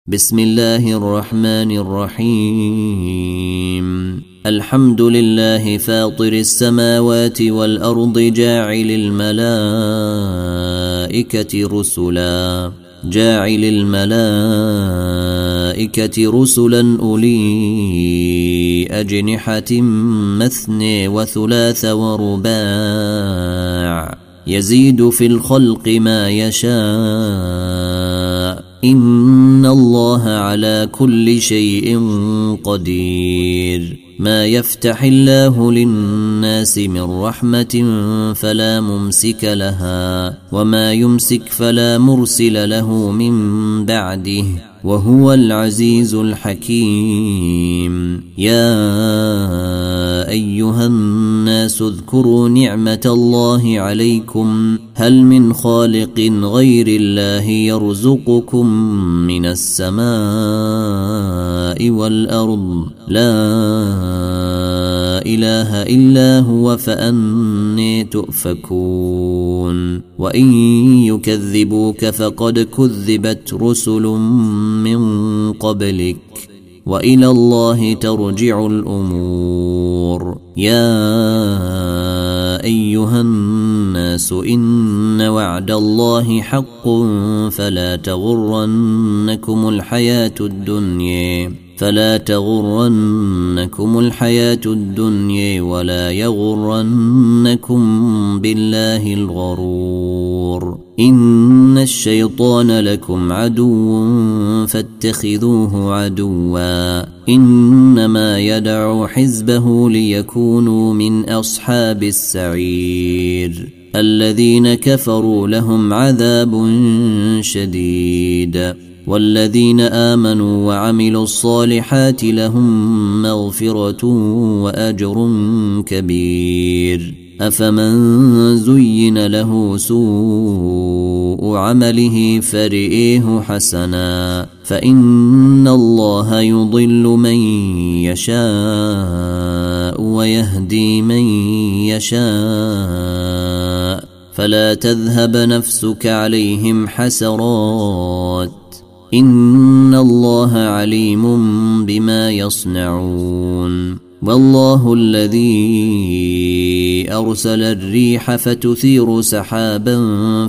بسم الله الرحمن الرحيم. الحمد لله فاطر السماوات والأرض جاعل الملائكة رسلا أولي أجنحة مثني وثلاث ورباع يزيد في الخلق ما يشاء إن الله على كل شيء قدير. ما يفتح الله للناس من رحمة فلا ممسك لها وما يمسك فلا مرسل له من بعده وهو العزيز الحكيم. يا أيها الناس اذكروا نعمة الله عليكم هل من خالق غير الله يرزقكم من السماء والأرض لا إله إلا هو فأني تؤفكون. وإن يكذبوك فقد كذبت رسل من قبلك وإلى الله ترجع الأمور. يا أيها الناس إن وعد الله حق فلا تغرنكم الحياة الدنيا ولا يغرنكم بالله الغرور. إن الشيطان لكم عدو فاتخذوه عدوا إنما يدعو حزبه ليكونوا من أصحاب السعير. الذين كفروا لهم عذاب شديد والذين آمنوا وعملوا الصالحات لهم مغفرة وأجر كبير. أفمن زين له سوء عمله فرئيه حسنا فإن الله يضل من يشاء ويهدي من يشاء فلا تذهب نفسك عليهم حسرات إن الله عليم بما يصنعون. والله الذي أرسل الريح فتثير سحابا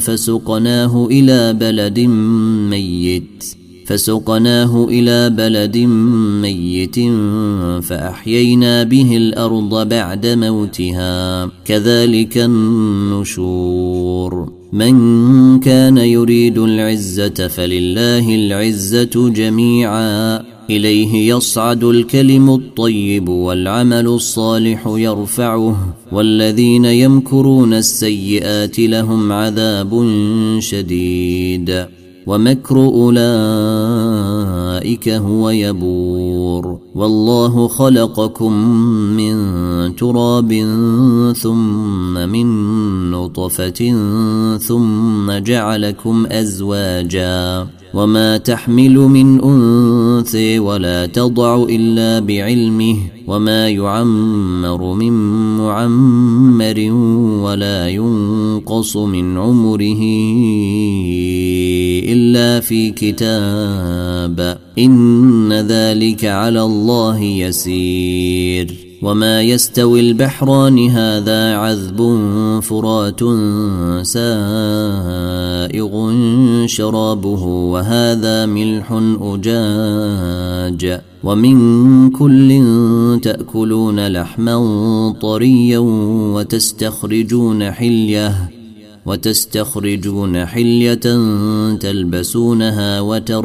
فسقناه إلى بلد ميت فأحيينا به الأرض بعد موتها كذلك النشور. من كان يريد العزة فلله العزة جميعا إليه يصعد الكلم الطيب والعمل الصالح يرفعه والذين يمكرون السيئات لهم عذاب شديد ومكر أولئك هو يبور. والله خلقكم من تراب ثم من نطفة ثم جعلكم أزواجا وما تحمل من أنثى ولا تضع إلا بعلمه وما يعمر من معمر ولا ينقص من عمره إلا في كتاب إن ذلك على الله يسير. وما يستوي البحران هذا عذب فرات سائغ شرابه وهذا ملح أجاج ومن كل تأكلون لحما طريا وتستخرجون حلية تلبسونها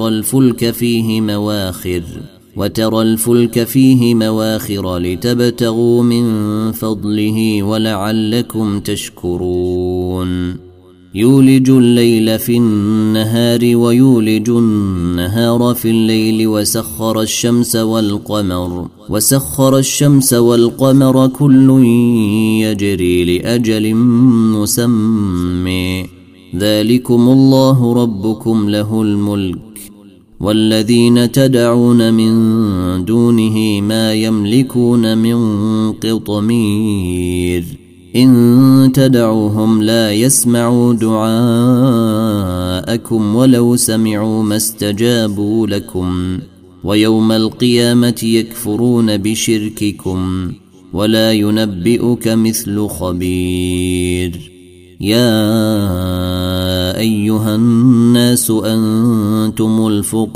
وترى الفلك فيه مواخر لتبتغوا من فضله ولعلكم تشكرون. يولج الليل في النهار ويولج النهار في الليل وسخر الشمس والقمر كل يجري لأجل مسمى ذلكم الله ربكم له الملك والذين تدعون من دونه ما يملكون من قطمير. إن تدعوهم لا يسمعوا دعاءكم ولو سمعوا ما استجابوا لكم ويوم القيامة يكفرون بشرككم ولا ينبئك مثل خبير. يا أيها الناس أنتم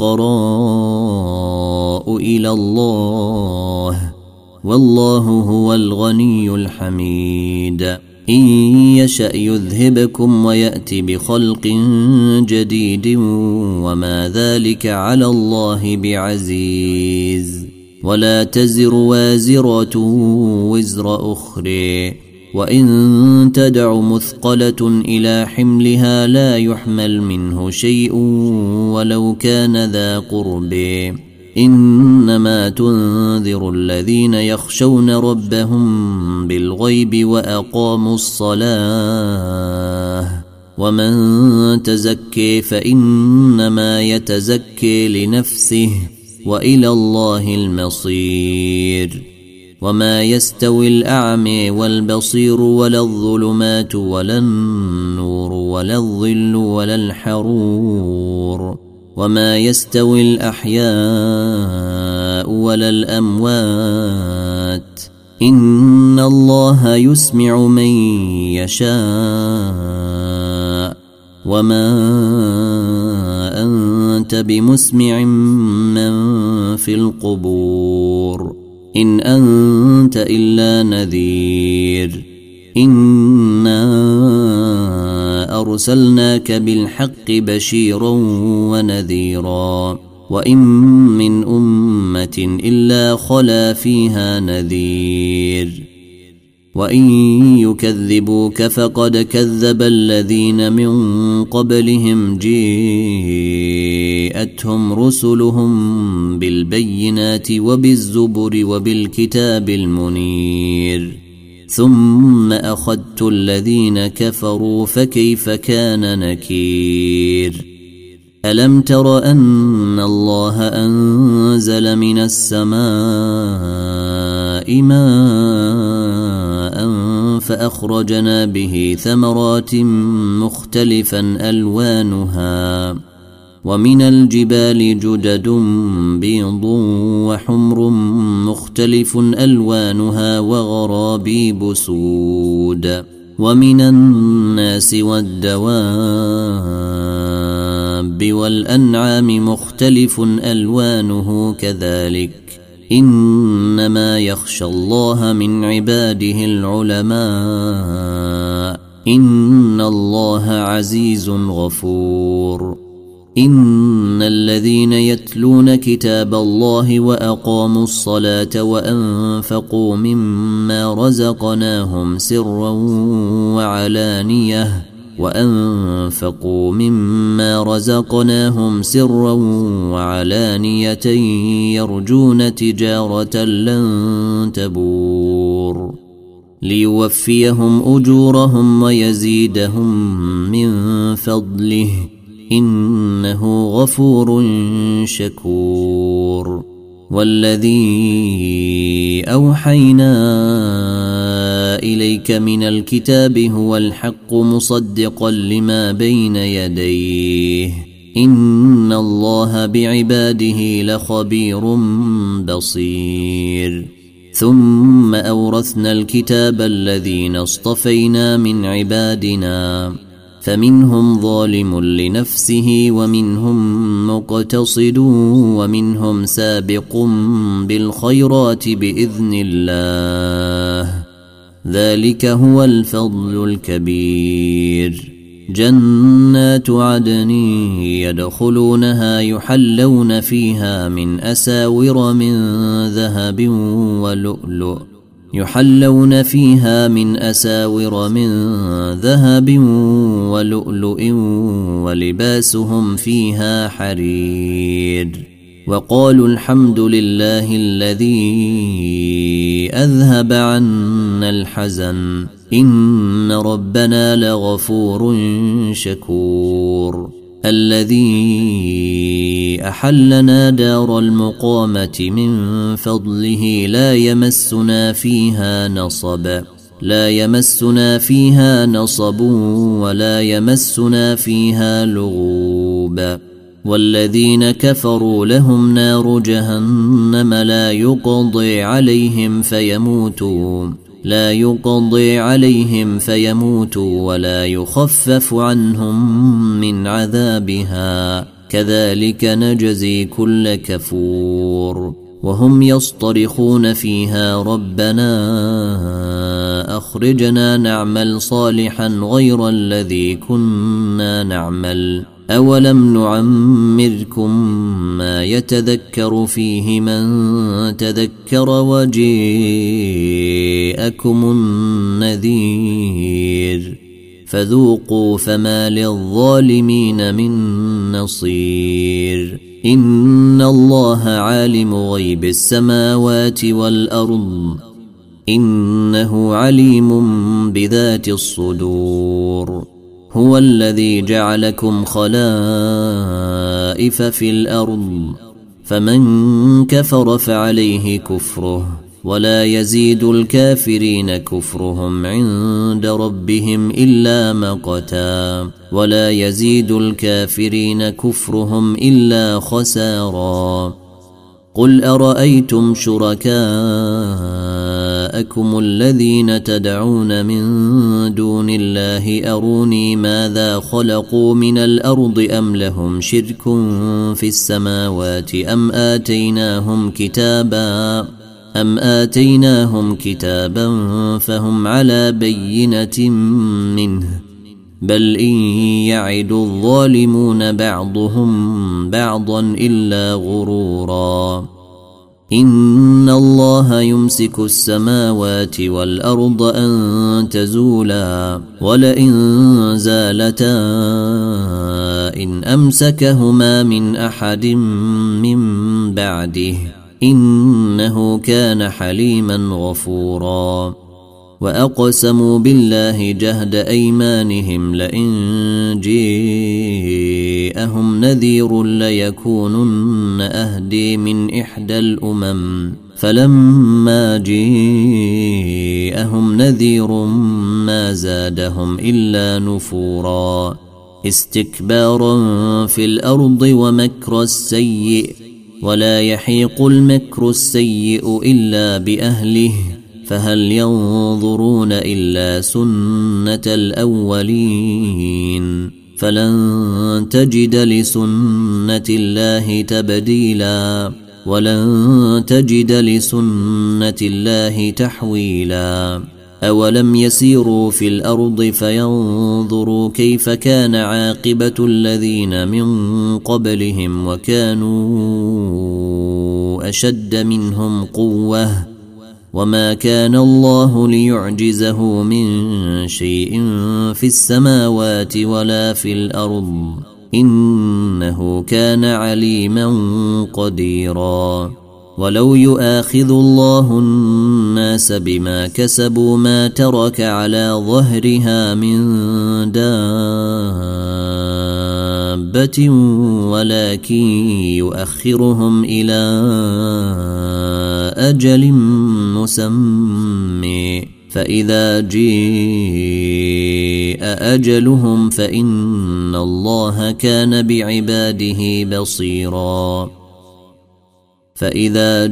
الفقراء إلى الله والله هو الغني الحميد. إن يشأ يذهبكم ويأتي بخلق جديد وما ذلك على الله بعزيز. ولا تزر وازرة وزر أخرى وإن تدع مثقلة إلى حملها لا يحمل منه شيء ولو كان ذا قرب. إنما تنذر الذين يخشون ربهم بالغيب وأقاموا الصلاة ومن تزكي فإنما يتزكي لنفسه وإلى الله المصير. وما يستوي الأعمى والبصير ولا الظلمات ولا النور ولا الظل ولا الحرور وما يستوي الأحياء ولا الأموات إن الله يسمع من يشاء وما أنت بمسمع من في القبور إن أنت إلا نذير. إنا أرسلناك بالحق بشيرا ونذيرا وإن من أمة إلا خلا فيها نذير وإن يكذبوك فقد كذب الذين من قبلهم جاءتهم رسلهم بالبينات وبالزبر وبالكتاب المنير ثم أخذت الذين كفروا فكيف كان نكير. ألم تر أن الله أنزل من السماء ماء فأخرجنا به ثمرات مختلفا ألوانها ومن الجبال جدد بيض وحمر مختلف ألوانها وغرابيب سود ومن الناس والدواب والأنعام مختلف ألوانه كذلك إنما يخشى الله من عباده العلماء إن الله عزيز غفور. إن الذين يتلون كتاب الله وأقاموا الصلاة وأنفقوا مما رزقناهم سرا وعلانية يرجون تجارة لن تبور ليوفيهم أجورهم ويزيدهم من فضله إنه غفور شكور. والذي أوحينا إليك من الكتاب هو الحق مصدقا لما بين يديه إن الله بعباده لخبير بصير. ثم أورثنا الكتاب الذين اصطفينا من عبادنا فمنهم ظالم لنفسه ومنهم مقتصد ومنهم سابق بالخيرات بإذن الله ذلك هو الفضل الكبير. جنات عدن يدخلونها يحلون فيها من أساور من ذهب ولؤلؤ ولباسهم فيها حرير. وقالوا الحمد لله الذي أذهب عنا الحزن إن ربنا لغفور شكور. الذي أحلنا دار المقامة من فضله لا يمسنا فيها نصب لا يمسنا فيها نصب ولا يمسنا فيها لغوب والذين كفروا لهم نار جهنم لا يقضي عليهم فيموتوا ولا يخفف عنهم من عذابها كذلك نجزي كل كفور وهم يصطرخون فيها ربنا أخرجنا نعمل صالحا غير الذي كنا نعمل أولم نعمركم ما يتذكر فيه من تذكر وجيءكم النذير فذوقوا فما للظالمين من نصير إن الله عالم غيب السماوات والأرض إنه عليم بذات الصدور هو الذي جعلكم خلائف في الأرض فمن كفر فعليه كفره ولا يزيد الكافرين كفرهم عند ربهم إلا مقتا ولا يزيد الكافرين كفرهم إلا خسارا قل أرأيتم شركاءكم الذين تدعون من دون الله أروني ماذا خلقوا من الأرض أم لهم شرك في السماوات أم آتيناهم كتابا فهم على بينة منه بل إن يعد الظالمون بعضهم بعضا إلا غرورا إن الله يمسك السماوات والأرض أن تزولا ولئن زالتا إن أمسكهما من أحد من بعده إنه كان حليما غفورا وأقسموا بالله جهد أيمانهم لئن جاءهم نذير ليكونن أهدي من إحدى الأمم فلما جاءهم نذير ما زادهم إلا نفورا استكبارا في الأرض ومكر السيء ولا يحيق المكر السيء إلا بأهله فهل ينظرون إلا سنة الأولين فلن تجد لسنة الله تبديلا ولن تجد لسنة الله تحويلا أولم يسيروا في الأرض فينظروا كيف كان عاقبة الذين من قبلهم وكانوا أشد منهم قوة وما كان الله ليعجزه من شيء في السماوات ولا في الأرض إنه كان عليما قديرا ولو يؤاخذ الله الناس بما كسبوا ما ترك على ظهرها من دابة ولكن يؤخرهم إلى أجل مسمى فإذا جاء أجلهم فإن الله كان بعباده بصيرا فإذا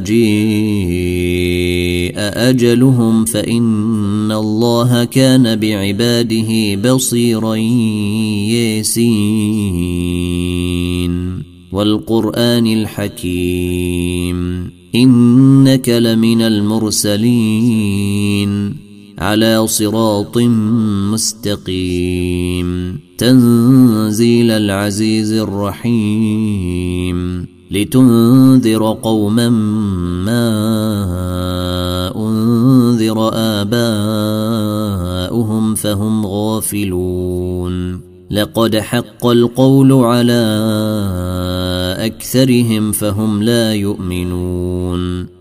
جاء أجلهم فإن الله كان بعباده بصيرا ياسين والقرآن الحكيم إنك لمن المرسلين على صراط مستقيم تنزيل العزيز الرحيم لتنذر قوما ما أنذر آباؤهم فهم غافلون لقد حق القول على أكثرهم فهم لا يؤمنون